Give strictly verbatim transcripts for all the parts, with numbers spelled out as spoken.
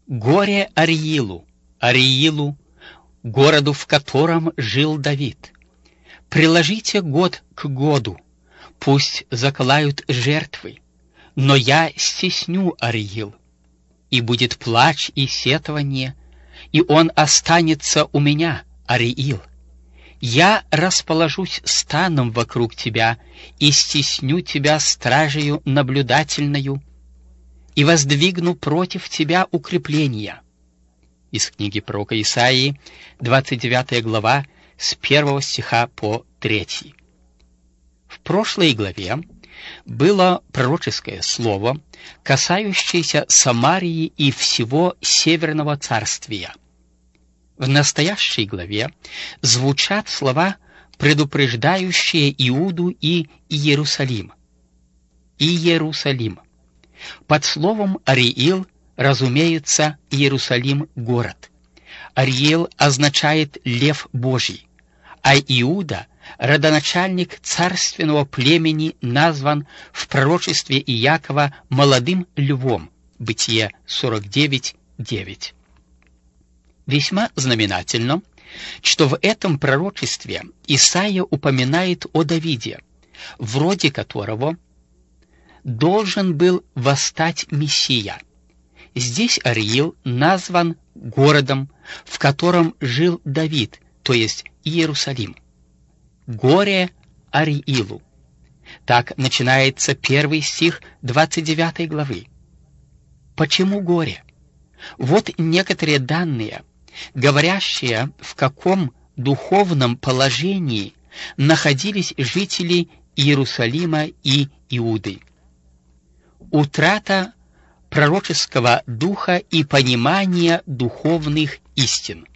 Горе Ариилу, Ариилу, городу, в котором жил Давид. Приложите год к году, пусть заколают жертвы, но я стесню Ариил, и будет плач и сетование, и он останется у меня, Ариил. Я расположусь станом вокруг тебя и стесню тебя стражею наблюдательною, и воздвигну против тебя укрепления. Из книги пророка Исаии, двадцать девятая глава, с первого стиха по третий. В прошлой главе было пророческое слово, касающееся Самарии и всего Северного царствия. В настоящей главе звучат слова, предупреждающие Иуду и Иерусалим. Иерусалим. Под словом Ариил разумеется Иерусалим — город. Ариил означает «лев Божий», а Иуда, родоначальник царственного племени, назван в пророчестве Иакова молодым львом. Бытие сорок девять девять. Весьма знаменательно, что в этом пророчестве Исаия упоминает о Давиде, в роде которого должен был восстать Мессия. Здесь Ариил назван городом, в котором жил Давид, то есть Иерусалим. Горе Ариилу. Так начинается первый стих двадцать девятой главы. Почему горе? Вот некоторые данные, говорящие, в каком духовном положении находились жители Иерусалима и Иуды. Утрата пророческого духа и понимания духовных истин.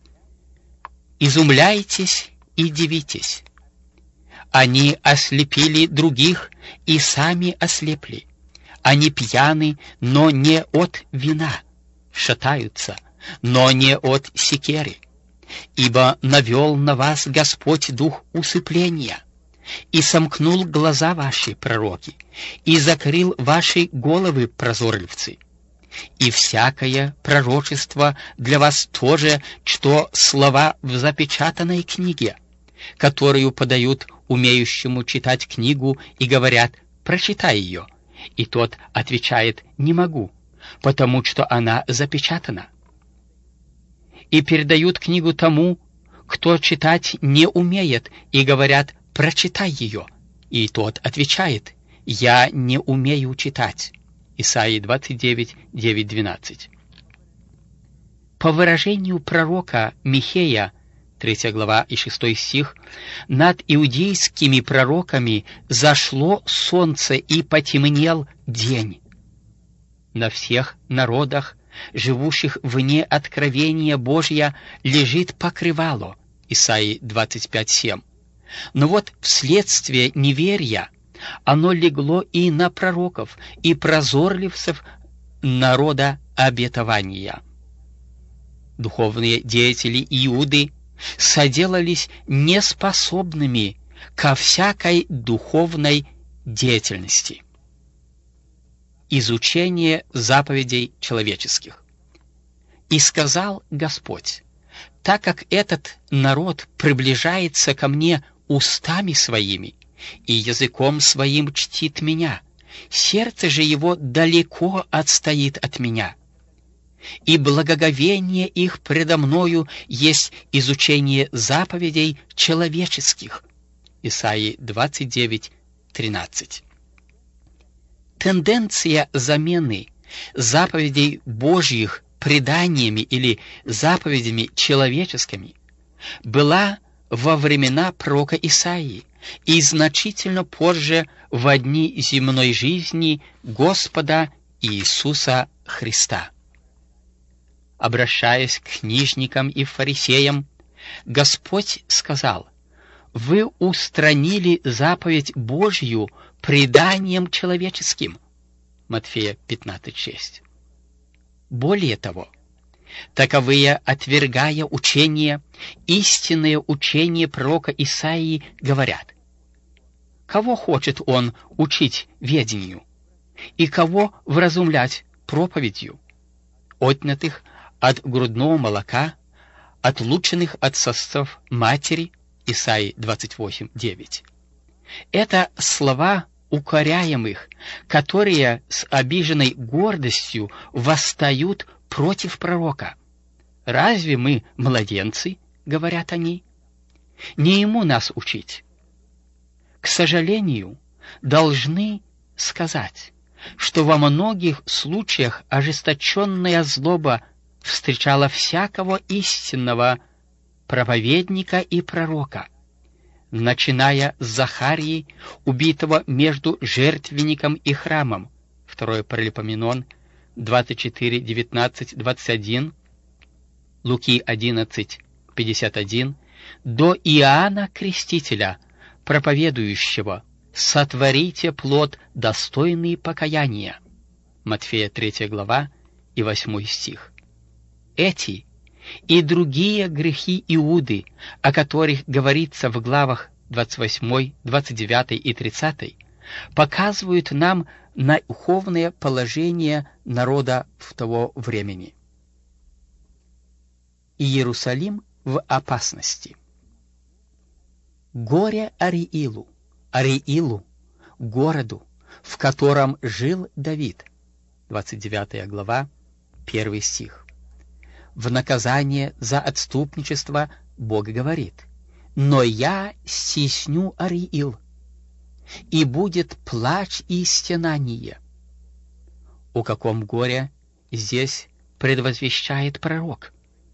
Изумляйтесь и дивитесь. Они ослепили других и сами ослепли. Они пьяны, но не от вина, шатаются, но не от секеры. Ибо навел на вас Господь дух усыпления, и сомкнул глаза ваши, пророки, и закрыл ваши головы, прозорливцы. И всякое пророчество для вас тоже, что слова в запечатанной книге, которую подают умеющему читать книгу и говорят: «Прочитай ее». И тот отвечает: «Не могу, потому что она запечатана». И передают книгу тому, кто читать не умеет, и говорят: «Прочитай ее». И тот отвечает: «Я не умею читать». Исаии двадцать девять девять двенадцать. По выражению пророка Михея, третья глава и шестой стих, над иудейскими пророками зашло солнце и потемнел день. На всех народах, живущих вне откровения Божья, лежит покрывало. Исаии двадцать пять семь. Но вот вследствие неверия оно легло и на пророков, и прозорливцев народа обетования. Духовные деятели Иуды соделались неспособными ко всякой духовной деятельности. Изучение заповедей человеческих. «И сказал Господь: так как этот народ приближается ко мне устами своими и языком своим чтит меня, сердце же его далеко отстоит от меня. И благоговение их предо мною есть изучение заповедей человеческих». Исаии двадцать девять тринадцать. Тенденция замены заповедей Божьих преданиями или заповедями человеческими была во времена пророка Исаии и значительно позже во дни земной жизни Господа Иисуса Христа. Обращаясь к книжникам и фарисеям, Господь сказал: «Вы устранили заповедь Божью преданием человеческим». Матфея пятнадцать шесть. Более того, таковые, отвергая учение, истинное учение пророка Исаии, говорят: кого хочет он учить ведению, и кого вразумлять проповедью? отнятых от грудного молока, отлученных от сосцов матери, Исаии двадцать восемь девять. Это слова укоряемых, которые с обиженной гордостью восстают против пророка. «Разве мы младенцы?» — говорят они. «Не ему нас учить». К сожалению, должны сказать, что во многих случаях ожесточенная злоба встречала всякого истинного проповедника и пророка, начиная с Захарии, убитого между жертвенником и храмом, второе Паралипоменон двадцать четыре девятнадцать двадцать один, Луки одиннадцать пятьдесят один, до Иоанна Крестителя, проповедующего: «Сотворите плод, достойный покаяния», Матфея третья глава и восьмой стих. Эти и другие грехи Иуды, о которых говорится в главах двадцать восьмой, двадцать девятой и тридцатой, показывают нам на духовное положение народа в того времени. Иерусалим в опасности. Горе Ариилу, Ариилу, городу, в котором жил Давид. двадцать девятая глава, первый стих. В наказание за отступничество Бог говорит: «Но я стесню Ариил, и будет плач и стенание». О каком горе здесь предвозвещает пророк?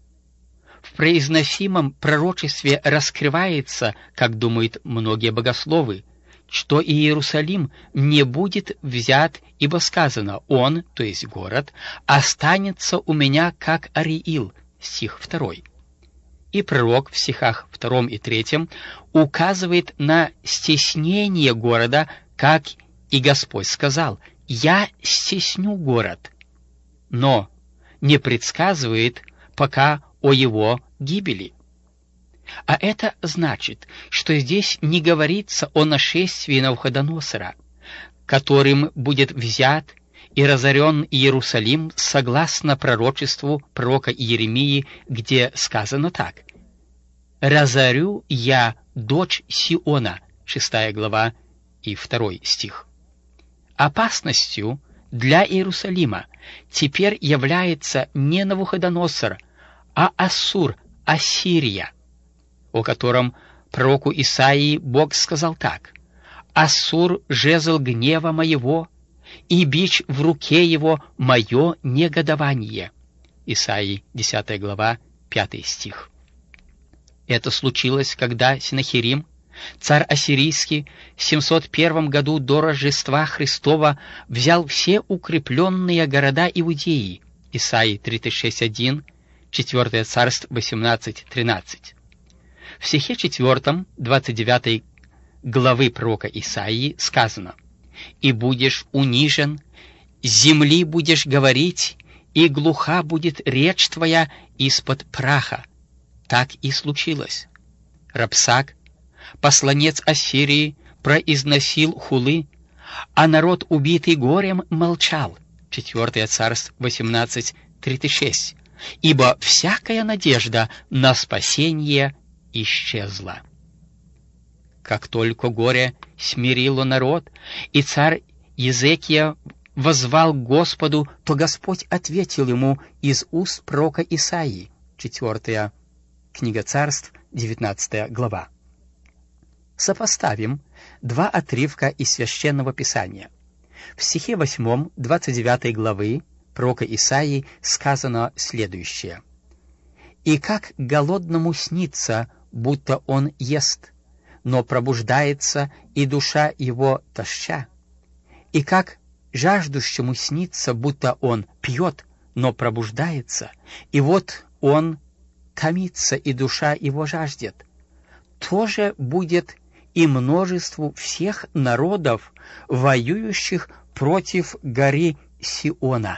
В произносимом пророчестве раскрывается, как думают многие богословы, что Иерусалим не будет взят, ибо сказано: «Он», то есть город, «останется у меня, как Ариил», стих второй. И пророк в стихах втором и третьем указывает на стеснение города, как и Господь сказал: «Я стесню город», но не предсказывает пока о его гибели. А это значит, что здесь не говорится о нашествии Навуходоносора, которым будет взят и разорен Иерусалим согласно пророчеству пророка Иеремии, где сказано так: «Разорю я дочь Сиона», шестая глава и второй стих. Опасностью для Иерусалима теперь является не Навуходоносор, а Ассур, Ассирия, о котором пророку Исаии Бог сказал так: «Ассур — жезл гнева моего, и бич в руке его — мое негодование». Исаии десятая глава, пятый стих. Это случилось, когда Сенахерим, царь ассирийский, в семьсот первом году до Рождества Христова взял все укрепленные города Иудеи. Исаии тридцать шесть один, четвёртое царство восемнадцать тринадцать. В стихе четвёртом двадцать девятой главы пророка Исаии сказано: «И будешь унижен, с земли будешь говорить, и глуха будет речь твоя из-под праха». Так и случилось. Рабсак, посланец Ассирии, произносил хулы, а народ, убитый горем, молчал. четвёртое царство восемнадцать тридцать шесть. Ибо всякая надежда на спасение исчезла. Как только горе смирило народ, и царь Езекия воззвал к Господу, то Господь ответил ему из уст пророка Исаии. Четвертая книга Царств, девятнадцатая глава. Сопоставим два отрывка из Священного Писания. В стихе восьмом двадцать девятой главы пророка Исаии сказано следующее: «И как голодному снится, будто он ест, но пробуждается, и душа его тоща, и как жаждущему снится, будто он пьет, но пробуждается, и вот он томится, и душа его жаждет, то же будет и множеству всех народов, воюющих против горы Сиона».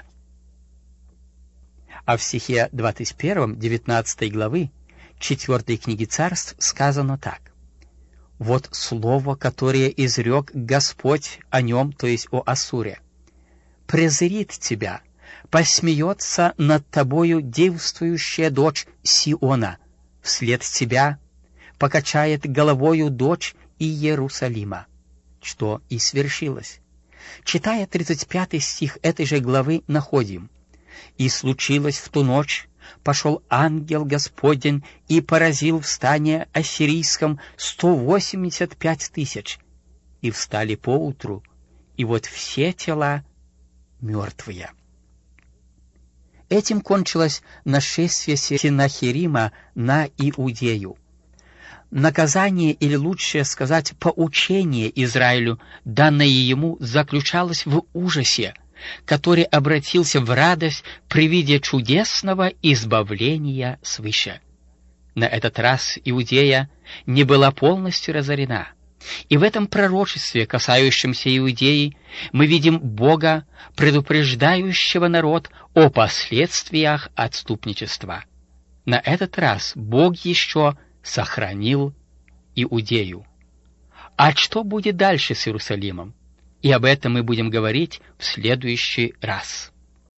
А в стихе двадцать первом девятнадцатой главы четвёртой книги Царств сказано так: «Вот слово, которое изрек Господь о нем», то есть о Ассуре: «презрит тебя, посмеется над тобою девствующая дочь Сиона, вслед тебя покачает головою дочь Иерусалима, что и свершилось. Читая тридцать пятый стих этой же главы, находим: «И случилось в ту ночь, пошел ангел Господень и поразил в стане ассирийском сто восемьдесят пять тысяч, и встали поутру, и вот все тела мертвые». Этим кончилось нашествие Сеннахерима на Иудею. Наказание, или лучше сказать, поучение Израилю, данное ему, заключалось в ужасе, который обратился в радость при виде чудесного избавления свыше. На этот раз Иудея не была полностью разорена. И в этом пророчестве, касающемся Иудеи, мы видим Бога, предупреждающего народ о последствиях отступничества. На этот раз Бог еще сохранил Иудею. А что будет дальше с Иерусалимом? И об этом мы будем говорить в следующий раз.